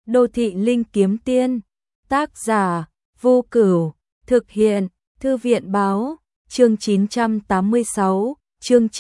Đô thị linh kiếm tiên, tác giả Vô Cửu, thực hiện Thư viện báo, chương 986, chương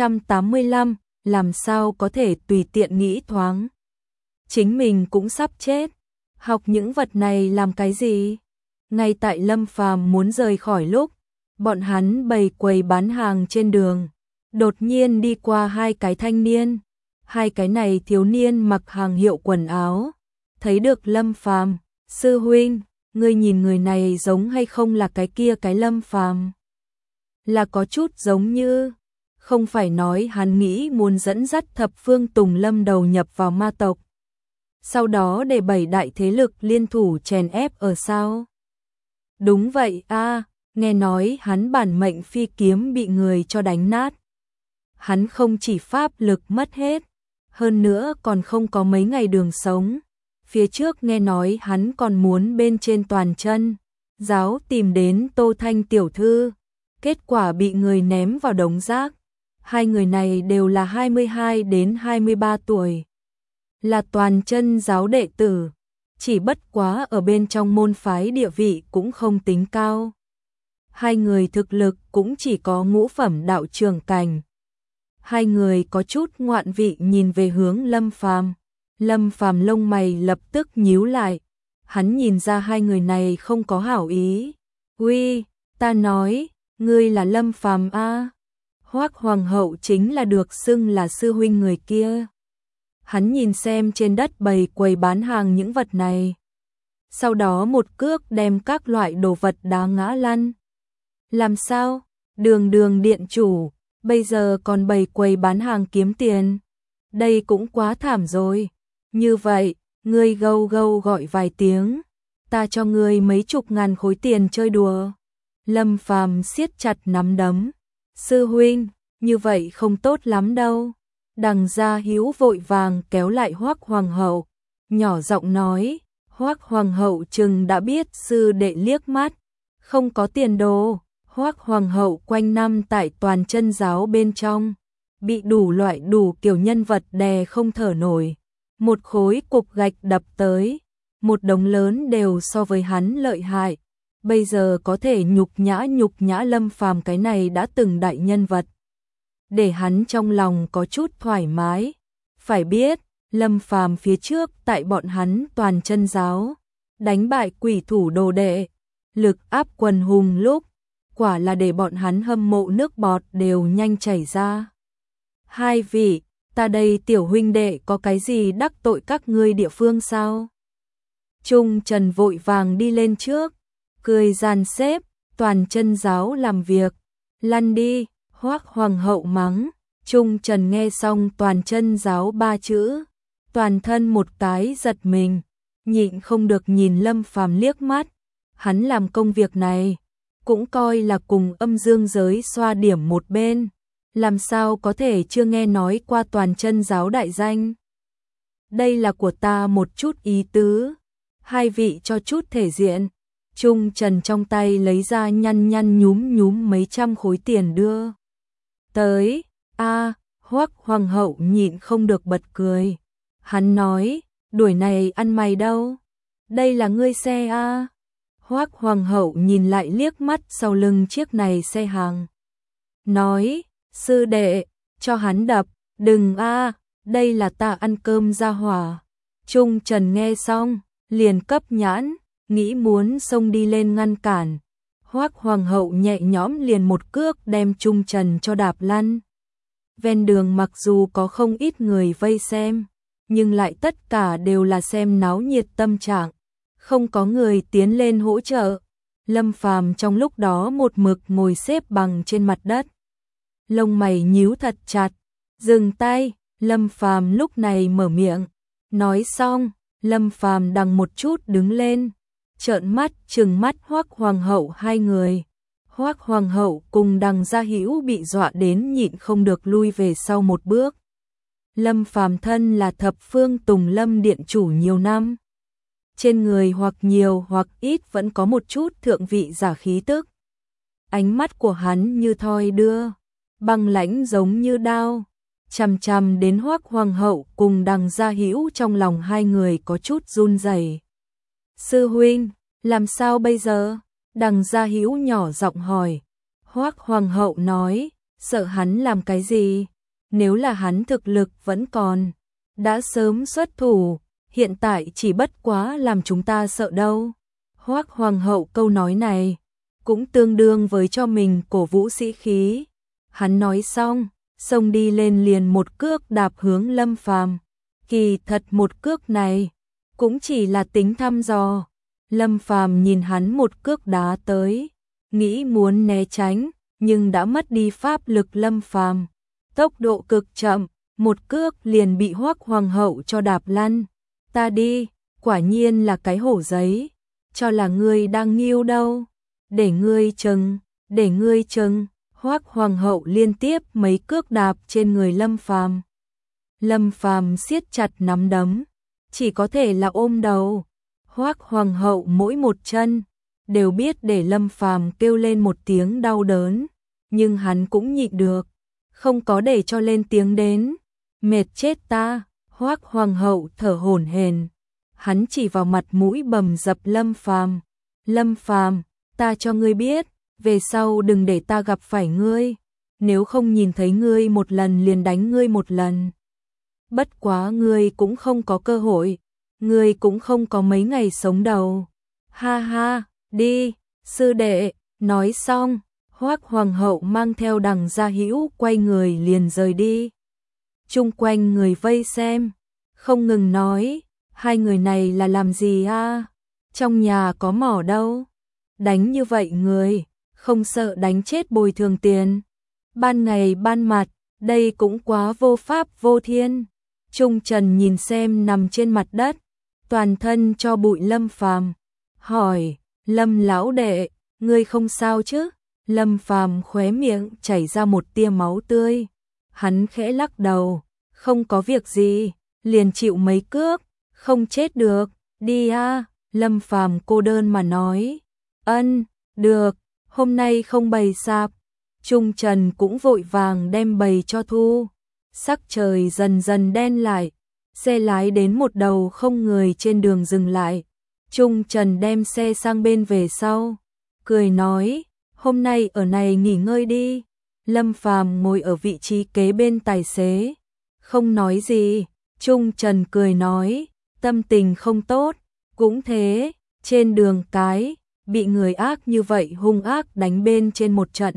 985, làm sao có thể tùy tiện nghĩ thoáng. Chính mình cũng sắp chết, học những vật này làm cái gì? Ngay tại Lâm Phàm muốn rời khỏi lúc, bọn hắn bày quầy bán hàng trên đường, đột nhiên đi qua hai cái thanh niên. Hai cái này thiếu niên mặc hàng hiệu quần áo, thấy được Lâm Phàm, sư huynh, ngươi nhìn người này giống hay không là cái kia cái Lâm Phàm? Là có chút giống như, không phải nói hắn nghĩ muốn dẫn dắt thập phương Tùng Lâm đầu nhập vào ma tộc, sau đó để 7 đại thế lực liên thủ chèn ép ở sao? Đúng vậy a, nghe nói hắn bản mệnh phi kiếm bị người cho đánh nát. Hắn không chỉ pháp lực mất hết, hơn nữa còn không có mấy ngày đường sống. Phía trước nghe nói hắn còn muốn bên trên toàn chân giáo tìm đến Tô Thanh tiểu thư, kết quả bị người ném vào đống rác. Hai người này đều là 22 đến 23 tuổi, là toàn chân giáo đệ tử, chỉ bất quá ở bên trong môn phái địa vị cũng không tính cao. Hai người thực lực cũng chỉ có ngũ phẩm đạo trưởng cảnh. Hai người có chút ngoạn vị nhìn về hướng Lâm Phàm. Lâm Phàm lông mày lập tức nhíu lại. Hắn nhìn ra hai người này không có hảo ý. Uy, ta nói, ngươi là Lâm Phàm a? Hoắc Hoàng hậu chính là được xưng là sư huynh người kia. Hắn nhìn xem trên đất bày quầy bán hàng những vật này. Sau đó một cước đem các loại đồ vật đá ngã lăn. Làm sao? Đường điện chủ, bây giờ còn bày quầy bán hàng kiếm tiền. Đây cũng quá thảm rồi. Như vậy, ngươi gâu gâu gọi vài tiếng, ta cho ngươi mấy chục ngàn khối tiền chơi đùa. Lâm Phàm siết chặt nắm đấm. Sư huynh, như vậy không tốt lắm đâu. Đằng Gia Hữu vội vàng kéo lại Hoắc Hoàng hậu, nhỏ giọng nói. Hoắc Hoàng hậu chừng đã biết sư đệ liếc mắt, không có tiền đồ. Hoắc Hoàng hậu quanh năm tại toàn chân giáo bên trong, bị đủ loại đủ kiểu nhân vật đè không thở nổi. Một khối cục gạch đập tới, một đống lớn đều so với hắn lợi hại. Bây giờ có thể nhục nhã Lâm Phàm cái này đã từng đại nhân vật, để hắn trong lòng có chút thoải mái. Phải biết, Lâm Phàm phía trước tại bọn hắn toàn chân giáo, đánh bại quỷ thủ đồ đệ, lực áp quần hùng lúc, quả là để bọn hắn hâm mộ nước bọt đều nhanh chảy ra. Hai vị, ta đây tiểu huynh đệ có cái gì đắc tội các ngươi địa phương sao? Trung Trần vội vàng đi lên trước, cười dàn xếp, toàn chân giáo làm việc, lăn đi. Hoắc Hoàng hậu mắng. Trung Trần nghe xong toàn chân giáo 3 chữ, toàn thân một cái giật mình, nhịn không được nhìn Lâm Phàm liếc mắt. Hắn làm công việc này cũng coi là cùng âm dương giới xoa điểm một bên, làm sao có thể chưa nghe nói qua toàn chân giáo đại danh. Đây là của ta một chút ý tứ, hai vị cho chút thể diện. Trung Trần trong tay lấy ra nhăn nhúm mấy trăm khối tiền đưa tới. A, Hoắc Hoàng hậu nhịn không được bật cười. Hắn nói, đuổi này ăn mày đâu? Đây là ngươi xe a? Hoắc Hoàng hậu nhìn lại liếc mắt sau lưng chiếc này xe hàng, nói, sư đệ, cho hắn đập, đừng a, đây là ta ăn cơm ra hỏa. Trung Trần nghe xong, liền cấp nhãn, nghĩ muốn xông đi lên ngăn cản. Hoắc Hoàng hậu nhẹ nhõm liền một cước đem Trung Trần cho đạp lăn. Ven đường mặc dù có không ít người vây xem, nhưng lại tất cả đều là xem náo nhiệt tâm trạng, không có người tiến lên hỗ trợ. Lâm Phàm trong lúc đó một mực ngồi xếp bằng trên mặt đất, lông mày nhíu thật chặt. Dừng tay. Lâm Phàm lúc này mở miệng. Nói xong, Lâm Phàm đằng một chút đứng lên, trợn mắt trừng mắt Hoắc Hoàng hậu hai người. Hoắc Hoàng hậu cùng Đằng Gia Hữu bị dọa đến nhịn không được lui về sau một bước. Lâm Phàm thân là thập phương Tùng Lâm điện chủ nhiều năm, trên người hoặc nhiều hoặc ít vẫn có một chút thượng vị giả khí tức. Ánh mắt của hắn như thoi đưa, băng lãnh giống như đao, chằm chằm đến Hoắc Hoàng hậu cùng Đằng Gia Hữu, trong lòng hai người có chút run rẩy. Sư huynh, làm sao bây giờ? Đằng Gia Hữu nhỏ giọng hỏi. Hoắc Hoàng hậu nói, sợ hắn làm cái gì? Nếu là hắn thực lực vẫn còn, đã sớm xuất thủ, hiện tại chỉ bất quá làm chúng ta sợ đâu. Hoắc Hoàng hậu câu nói này cũng tương đương với cho mình cổ vũ sĩ khí. Hắn nói xong, xông đi lên liền một cước đạp hướng Lâm Phàm. Kỳ thật một cước này cũng chỉ là tính thăm dò. Lâm Phàm nhìn hắn một cước đá tới, nghĩ muốn né tránh, nhưng đã mất đi pháp lực. Lâm Phàm tốc độ cực chậm, một cước liền bị Hoắc Hoàng hậu cho đạp lăn. Ta đi, quả nhiên là cái hổ giấy, cho là ngươi đang nghiêu đâu. Để ngươi chừng, để ngươi chừng. Hoắc Hoàng hậu liên tiếp mấy cước đạp trên người Lâm Phàm. Lâm Phàm siết chặt nắm đấm, chỉ có thể là ôm đầu. Hoắc Hoàng hậu mỗi một chân đều biết để Lâm Phàm kêu lên một tiếng đau đớn, nhưng hắn cũng nhịn được, không có để cho lên tiếng đến. Mệt chết ta. Hoắc Hoàng hậu thở hổn hển, hắn chỉ vào mặt mũi bầm dập Lâm Phàm. Lâm Phàm, ta cho ngươi biết, về sau đừng để ta gặp phải ngươi, nếu không nhìn thấy ngươi một lần liền đánh ngươi một lần. Bất quá ngươi cũng không có cơ hội, ngươi cũng không có mấy ngày sống đầu. Ha ha, đi, sư đệ. Nói xong, Hoắc Hoàng hậu mang theo Đằng Gia Hữu quay người liền rời đi. Chung quanh người vây xem, không ngừng nói, hai người này là làm gì a? Trong nhà có mỏ đâu, đánh như vậy người, không sợ đánh chết bồi thường tiền. Ban ngày ban mặt, đây cũng quá vô pháp vô thiên. Trung Trần nhìn xem nằm trên mặt đất, toàn thân cho bụi Lâm Phàm, hỏi, Lâm lão đệ, ngươi không sao chứ? Lâm Phàm khóe miệng chảy ra một tia máu tươi, hắn khẽ lắc đầu, không có việc gì, liền chịu mấy cước, không chết được, đi a. Lâm Phàm cô đơn mà nói, ân, được, hôm nay không bày sạp. Trung Trần cũng vội vàng đem bày cho thu. Sắc trời dần dần đen lại, xe lái đến một đầu không người trên đường dừng lại. Trung Trần đem xe sang bên về sau, cười nói, hôm nay ở này nghỉ ngơi đi. Lâm Phàm ngồi ở vị trí kế bên tài xế, không nói gì. Trung Trần cười nói, tâm tình không tốt, cũng thế, trên đường cái, bị người ác như vậy hung ác đánh bên trên một trận.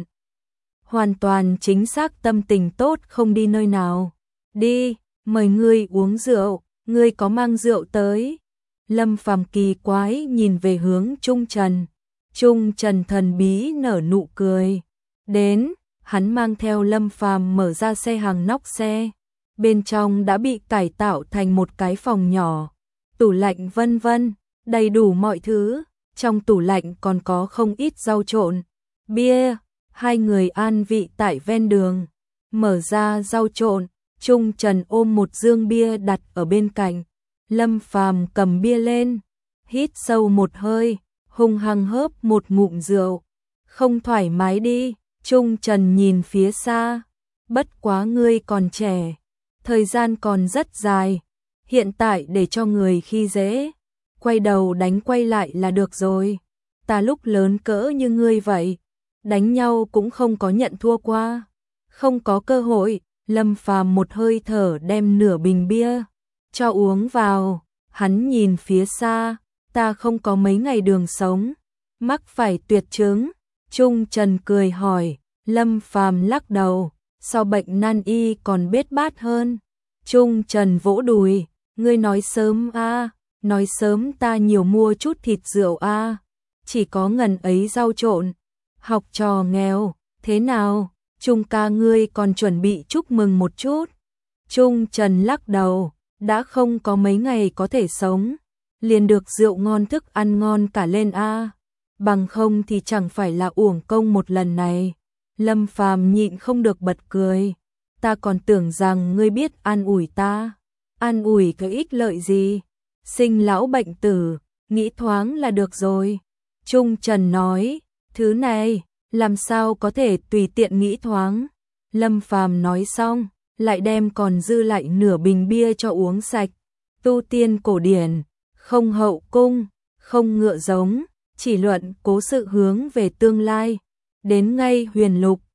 Hoàn toàn chính xác tâm tình tốt không đi nơi nào. Đi, mời ngươi uống rượu, ngươi có mang rượu tới. Lâm Phàm kỳ quái nhìn về hướng Trung Trần. Trung Trần thần bí nở nụ cười. Đến, hắn mang theo Lâm Phàm mở ra xe hàng nóc xe. Bên trong đã bị cải tạo thành một cái phòng nhỏ, tủ lạnh vân vân, đầy đủ mọi thứ. Trong tủ lạnh còn có không ít rau trộn, bia. Hai người an vị tại ven đường, mở ra rau trộn. Trung Trần ôm một dương bia đặt ở bên cạnh. Lâm Phàm cầm bia lên, hít sâu một hơi, hung hăng hớp một ngụm rượu. Không thoải mái đi? Trung Trần nhìn phía xa, bất quá ngươi còn trẻ, thời gian còn rất dài, hiện tại để cho người khi dễ, quay đầu đánh quay lại là được rồi. Ta lúc lớn cỡ như ngươi vậy, đánh nhau cũng không có nhận thua qua, không có cơ hội. Lâm Phàm một hơi thở đem nửa bình bia cho uống vào, hắn nhìn phía xa, ta không có mấy ngày đường sống, mắc phải tuyệt chứng. Trung Trần cười hỏi, Lâm Phàm lắc đầu, so bệnh nan y còn bết bát hơn. Trung Trần vỗ đùi, ngươi nói sớm a, nói sớm ta nhiều mua chút thịt rượu a, chỉ có ngần ấy rau trộn, học trò nghèo, thế nào? Trung ca ngươi còn chuẩn bị chúc mừng một chút. Trung Trần lắc đầu, đã không có mấy ngày có thể sống, liền được rượu ngon thức ăn ngon cả lên a, bằng không thì chẳng phải là uổng công một lần này. Lâm Phàm nhịn không được bật cười, ta còn tưởng rằng ngươi biết an ủi ta, an ủi có ích lợi gì, sinh lão bệnh tử, nghĩ thoáng là được rồi. Trung Trần nói, thứ này làm sao có thể tùy tiện nghĩ thoáng. Lâm Phàm nói xong, lại đem còn dư lại nửa bình bia cho uống sạch. Tu tiên cổ điển, không hậu cung, không ngựa giống, chỉ luận cố sự hướng về tương lai. Đến ngay huyền lục,